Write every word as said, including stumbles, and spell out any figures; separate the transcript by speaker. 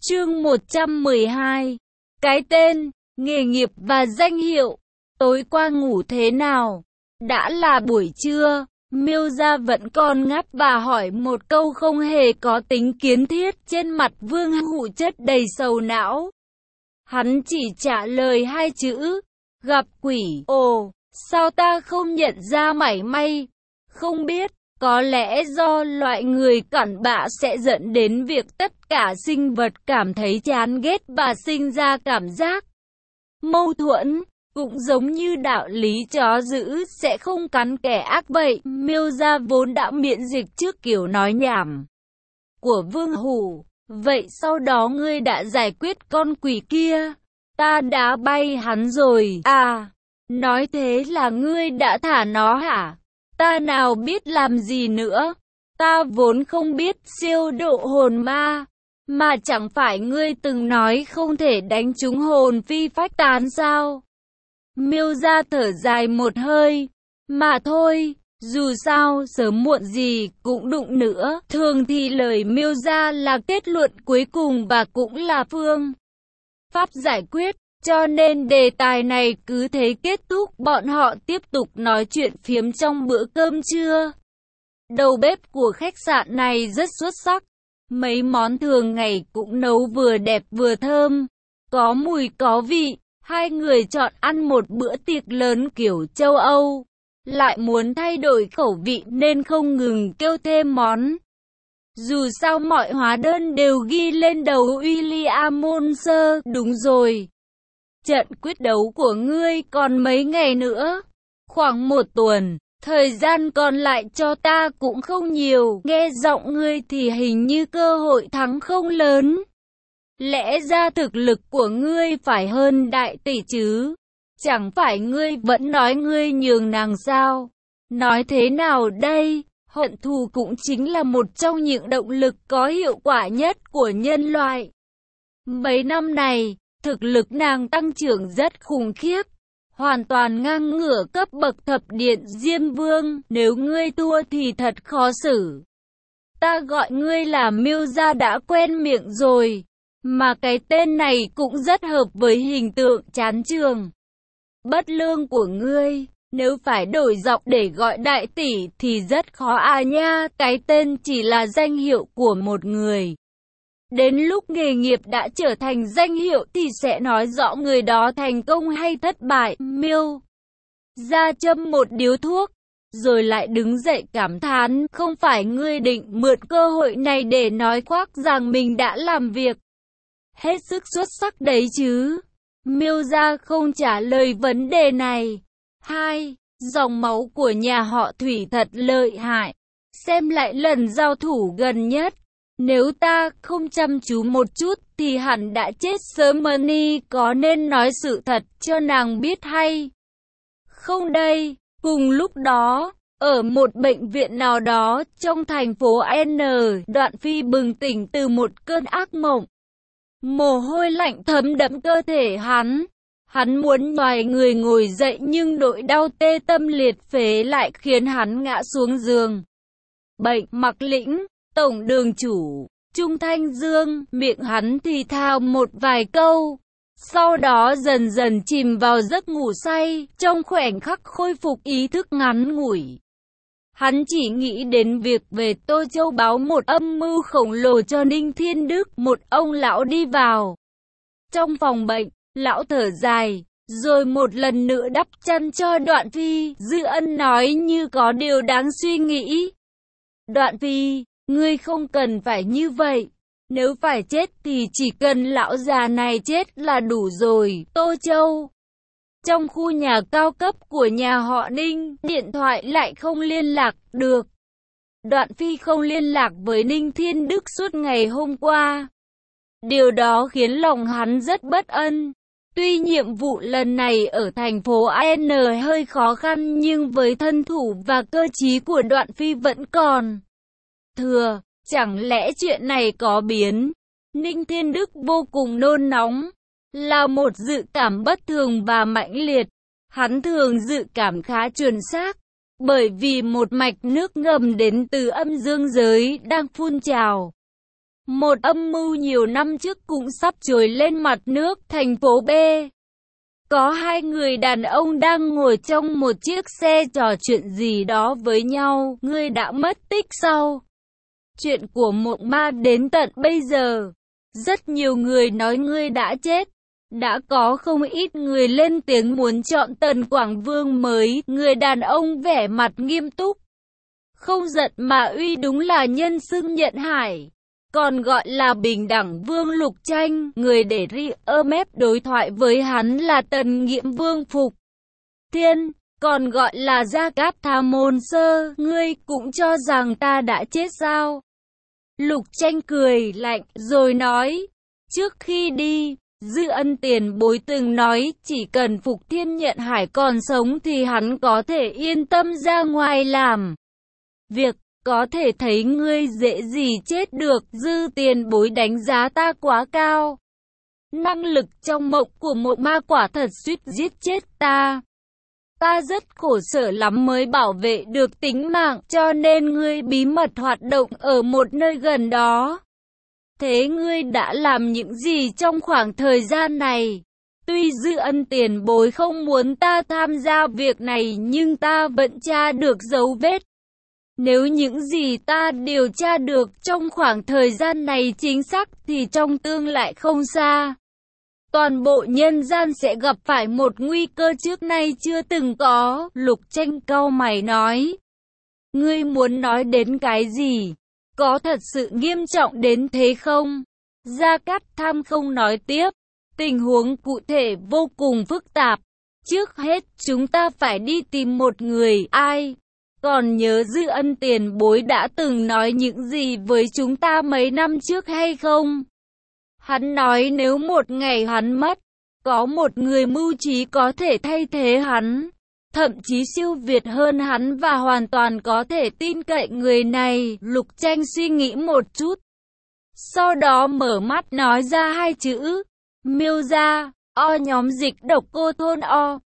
Speaker 1: Chương một trăm mười hai. Cái tên, nghề nghiệp và danh hiệu. Tối qua ngủ thế nào? Đã là buổi trưa, Miêu Gia vẫn còn ngáp và hỏi một câu không hề có tính kiến thiết. Trên mặt Vương Hụ chất đầy sầu não. Hắn chỉ trả lời hai chữ, gặp quỷ. Ồ, sao ta không nhận ra mảy may? Không biết. Có lẽ do loại người cặn bã sẽ dẫn đến việc tất cả sinh vật cảm thấy chán ghét và sinh ra cảm giác mâu thuẫn, cũng giống như đạo lý chó dữ sẽ không cắn kẻ ác vậy. Miêu Gia vốn đã miễn dịch trước kiểu nói nhảm của Vương Hủ. Vậy sau đó ngươi đã giải quyết con quỷ kia? Ta đã bay hắn rồi. À, nói thế là ngươi đã thả nó hả? Ta nào biết làm gì nữa, ta vốn không biết siêu độ hồn ma, mà chẳng phải ngươi từng nói không thể đánh trúng hồn phi phách tán sao? Miêu Gia thở dài một hơi, mà thôi, dù sao sớm muộn gì cũng đụng nữa. Thường thì lời Miêu Gia là kết luận cuối cùng và cũng là phương pháp giải quyết. Cho nên đề tài này cứ thế kết thúc, bọn họ tiếp tục nói chuyện phiếm trong bữa cơm trưa. Đầu bếp của khách sạn này rất xuất sắc. Mấy món thường ngày cũng nấu vừa đẹp vừa thơm, có mùi có vị. Hai người chọn ăn một bữa tiệc lớn kiểu châu Âu, lại muốn thay đổi khẩu vị nên không ngừng kêu thêm món. Dù sao mọi hóa đơn đều ghi lên đầu William Monser. Đúng rồi. Trận quyết đấu của ngươi còn mấy ngày nữa? Khoảng một tuần, thời gian còn lại cho ta cũng không nhiều. Nghe giọng ngươi thì hình như cơ hội thắng không lớn. Lẽ ra thực lực của ngươi phải hơn đại tỷ chứ? Chẳng phải ngươi vẫn nói ngươi nhường nàng sao? Nói thế nào đây? Hận thù cũng chính là một trong những động lực có hiệu quả nhất của nhân loại. Mấy năm này, thực lực nàng tăng trưởng rất khủng khiếp, hoàn toàn ngang ngửa cấp bậc thập điện Diêm Vương. Nếu ngươi thua thì thật khó xử. Ta gọi ngươi là Miêu Gia đã quen miệng rồi, mà cái tên này cũng rất hợp với hình tượng chán trường, bất lương của ngươi. Nếu phải đổi giọng để gọi đại tỷ thì rất khó à nha. Cái tên chỉ là danh hiệu của một người. Đến lúc nghề nghiệp đã trở thành danh hiệu thì sẽ nói rõ người đó thành công hay thất bại. Miêu Gia châm một điếu thuốc, rồi lại đứng dậy cảm thán, không phải ngươi định mượn cơ hội này để nói khoác rằng mình đã làm việc hết sức xuất sắc đấy chứ? Miêu Gia không trả lời vấn đề này. Hai, dòng máu của nhà họ Thủy thật lợi hại. Xem lại lần giao thủ gần nhất. Nếu ta không chăm chú một chút thì hẳn đã chết sớm. Mani có nên nói sự thật cho nàng biết hay không đây? Cùng lúc đó, ở một bệnh viện nào đó trong thành phố N, Đoạn Phi bừng tỉnh từ một cơn ác mộng. Mồ hôi lạnh thấm đẫm cơ thể hắn. Hắn muốn nhoài người ngồi dậy nhưng nỗi đau tê tâm liệt phế lại khiến hắn ngã xuống giường. Bệnh Mặc Lĩnh, tổng đường chủ, Trung Thanh Dương, miệng hắn thì thào một vài câu. Sau đó dần dần chìm vào giấc ngủ say, trong khoảnh khắc khôi phục ý thức ngắn ngủi. Hắn chỉ nghĩ đến việc về Tô Châu báo một âm mưu khổng lồ cho Ninh Thiên Đức. Một ông lão đi vào trong phòng bệnh, lão thở dài, rồi một lần nữa đắp chăn cho Đoạn Phi. Dư Ân nói như có điều đáng suy nghĩ. Đoạn Phi, ngươi không cần phải như vậy. Nếu phải chết thì chỉ cần lão già này chết là đủ rồi. Tô Châu, trong khu nhà cao cấp của nhà họ Ninh, điện thoại lại không liên lạc được. Đoạn Phi không liên lạc với Ninh Thiên Đức suốt ngày hôm qua. Điều đó khiến lòng hắn rất bất an. Tuy nhiệm vụ lần này ở thành phố N hơi khó khăn nhưng với thân thủ và cơ trí của Đoạn Phi vẫn còn thừa. Chẳng lẽ chuyện này có biến? Ninh Thiên Đức vô cùng nôn nóng. Là một dự cảm bất thường và mãnh liệt. Hắn thường dự cảm khá chuẩn xác, bởi vì một mạch nước ngầm đến từ âm dương giới đang phun trào. Một âm mưu nhiều năm trước cũng sắp trồi lên mặt nước. Thành phố B. Có hai người đàn ông đang ngồi trong một chiếc xe trò chuyện gì đó với nhau. Ngươi đã mất tích sau. Chuyện của Mộng Ma đến tận bây giờ, rất nhiều người nói ngươi đã chết. Đã có không ít người lên tiếng muốn chọn Tần Quảng Vương mới. Người đàn ông vẻ mặt nghiêm túc, không giận mà uy, đúng là nhân xưng Nhận Hải, còn gọi là Bình Đẳng Vương Lục Tranh. Người để ri ơ mép đối thoại với hắn là Tần Nghiễm Vương Phục Thiên, còn gọi là Gia Cát Tha Môn Sơ. Ngươi cũng cho rằng ta đã chết sao? Lục Tranh cười lạnh rồi nói, trước khi đi, Dư Ân tiền bối từng nói chỉ cần Phục Thiên Nhận Hải còn sống thì hắn có thể yên tâm ra ngoài làm việc. Có thể thấy ngươi dễ gì chết được. Dư tiền bối đánh giá ta quá cao. Năng lực trong mộng của Mộng Ma quả thật suýt giết chết ta. Ta rất khổ sở lắm mới bảo vệ được tính mạng, cho nên ngươi bí mật hoạt động ở một nơi gần đó. Thế ngươi đã làm những gì trong khoảng thời gian này? Tuy Dư Ân tiền bối không muốn ta tham gia việc này nhưng ta vẫn tra được dấu vết. Nếu những gì ta điều tra được trong khoảng thời gian này chính xác thì trong tương lai không xa, toàn bộ nhân gian sẽ gặp phải một nguy cơ trước nay chưa từng có. Lục Tranh cau mày nói, ngươi muốn nói đến cái gì? Có thật sự nghiêm trọng đến thế không? Gia Cát Tham không nói tiếp, tình huống cụ thể vô cùng phức tạp. Trước hết chúng ta phải đi tìm một người. Ai? Còn nhớ Dư Ân tiền bối đã từng nói những gì với chúng ta mấy năm trước hay không? Hắn nói nếu một ngày hắn mất, có một người mưu trí có thể thay thế hắn, thậm chí siêu việt hơn hắn và hoàn toàn có thể tin cậy người này. Lục Tranh suy nghĩ một chút, sau đó mở mắt nói ra hai chữ, Miêu Gia. O nhóm dịch độc cô thôn O.